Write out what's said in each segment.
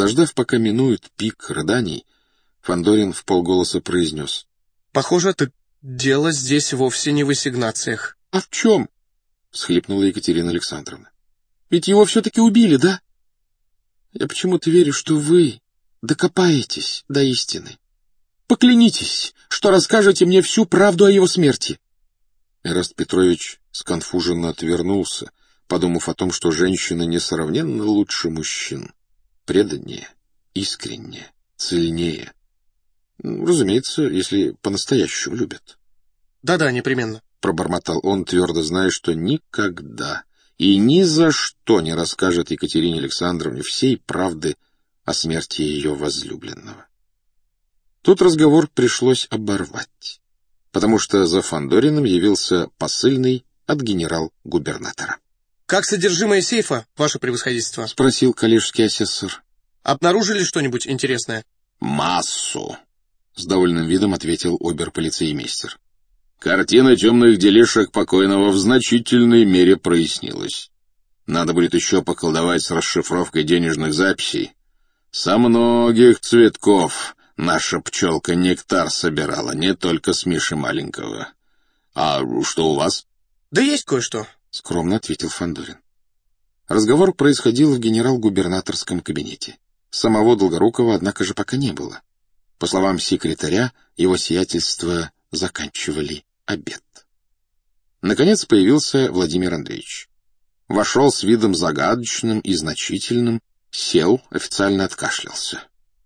Подождав, пока минует пик рыданий, Фандорин вполголоса произнес: «Похоже, дело здесь вовсе не в ассигнациях». «А в чем?» — всхлипнула Екатерина Александровна. «Ведь его все-таки убили, да? Я почему-то верю, что вы докопаетесь до истины. Поклянитесь, что расскажете мне всю правду о его смерти». Эраст Петрович сконфуженно отвернулся, подумав о том, что женщины несравненно лучше мужчин. Преданнее, искреннее, цельнее. Разумеется, если по-настоящему любят. «Да-да, непременно», — пробормотал он, твердо зная, что никогда и ни за что не расскажет Екатерине Александровне всей правды о смерти ее возлюбленного. Тут разговор пришлось оборвать, потому что за Фандориным явился посыльный от генерал-губернатора. «Как содержимое сейфа, ваше превосходительство?» — спросил коллежский асессор. «Обнаружили что-нибудь интересное?» «Массу», — с довольным видом ответил обер-полицеймейстер. «Картина темных делишек покойного в значительной мере прояснилась. Надо будет еще поколдовать с расшифровкой денежных записей. Со многих цветков наша пчелка нектар собирала, не только с Миши маленького. А что у вас?» «Да есть кое-что», — скромно ответил Фандорин. Разговор происходил в генерал-губернаторском кабинете. Самого Долгорукова, однако же, пока не было. По словам секретаря, его сиятельство заканчивали обед. Наконец появился Владимир Андреевич. Вошел с видом загадочным и значительным, сел, официально откашлялся.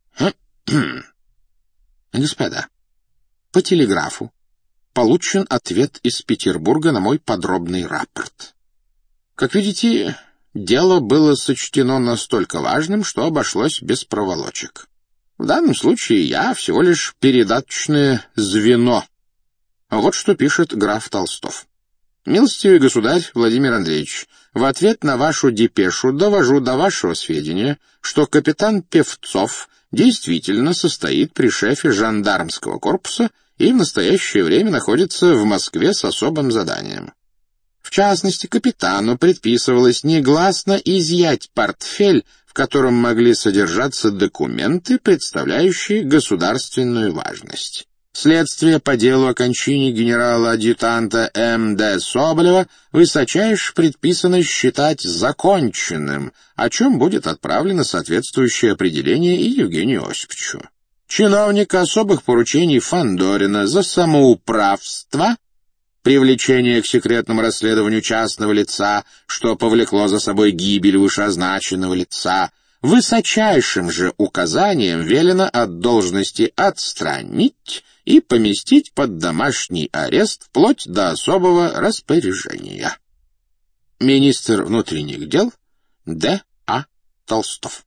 «Господа, по телеграфу получен ответ из Петербурга на мой подробный рапорт. Как видите, дело было сочтено настолько важным, что обошлось без проволочек. В данном случае я всего лишь передаточное звено. Вот что пишет граф Толстов. «Милостивый государь Владимир Андреевич, в ответ на вашу депешу довожу до вашего сведения, что капитан Певцов действительно состоит при шефе жандармского корпуса и в настоящее время находится в Москве с особым заданием. В частности, капитану предписывалось негласно изъять портфель, в котором могли содержаться документы, представляющие государственную важность. Следствие по делу о кончине генерала-адъютанта М.Д. Соболева высочайше предписано считать законченным, о чем будет отправлено соответствующее определение и Евгению Осиповичу. Чиновника особых поручений Фандорина за самоуправство, привлечение к секретному расследованию частного лица, что повлекло за собой гибель вышеозначенного лица, высочайшим же указанием велено от должности отстранить и поместить под домашний арест вплоть до особого распоряжения. Министр внутренних дел Д. А. Толстов».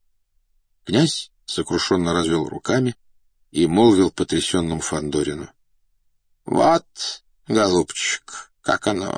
Князь сокрушенно развел руками и молвил потрясенному Фандорину: «Вот, голубчик, как оно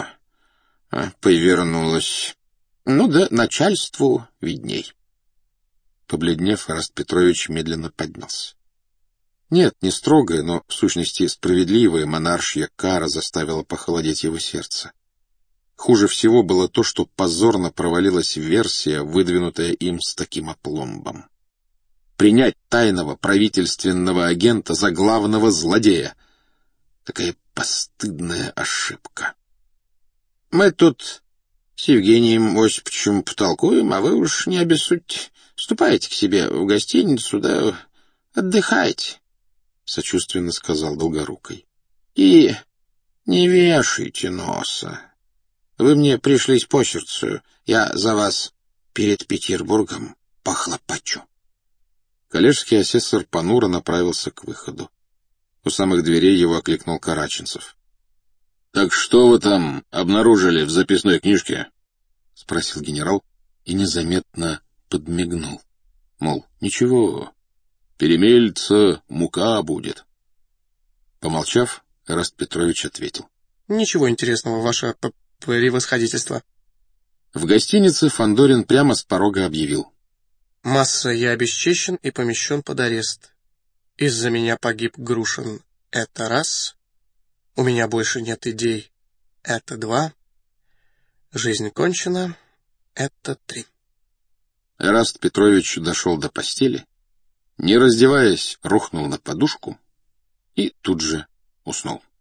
повернулось. Ну да начальству видней». Побледнев, Эраст Петрович медленно поднялся. Нет, не строгая, но, в сущности, справедливая монаршья кара заставила похолодеть его сердце. Хуже всего было то, что позорно провалилась версия, выдвинутая им с таким опломбом. Принять тайного правительственного агента за главного злодея. Такая постыдная ошибка. «Мы тут с Евгением Осиповичем потолкуем, а вы уж не обессудьте. Ступайте к себе в гостиницу, да отдыхайте», — сочувственно сказал Долгорукий. «И не вешайте носа. Вы мне пришлись по сердцу, я за вас перед Петербургом похлопочу». Коллежский асессор понуро направился к выходу. У самых дверей его окликнул Караченцев. «Так что вы там обнаружили в записной книжке?» — спросил генерал и незаметно подмигнул. Мол, ничего, перемельца мука будет. Помолчав, Эраст Петрович ответил: «Ничего интересного, ваше превосходительство». В гостинице Фандорин прямо с порога объявил: «Масса, я обесчещен и помещен под арест. Из-за меня погиб Грушин. Это раз. У меня больше нет идей. Это два. Жизнь кончена. Это три». Эраст Петрович дошел до постели, не раздеваясь, рухнул на подушку и тут же уснул.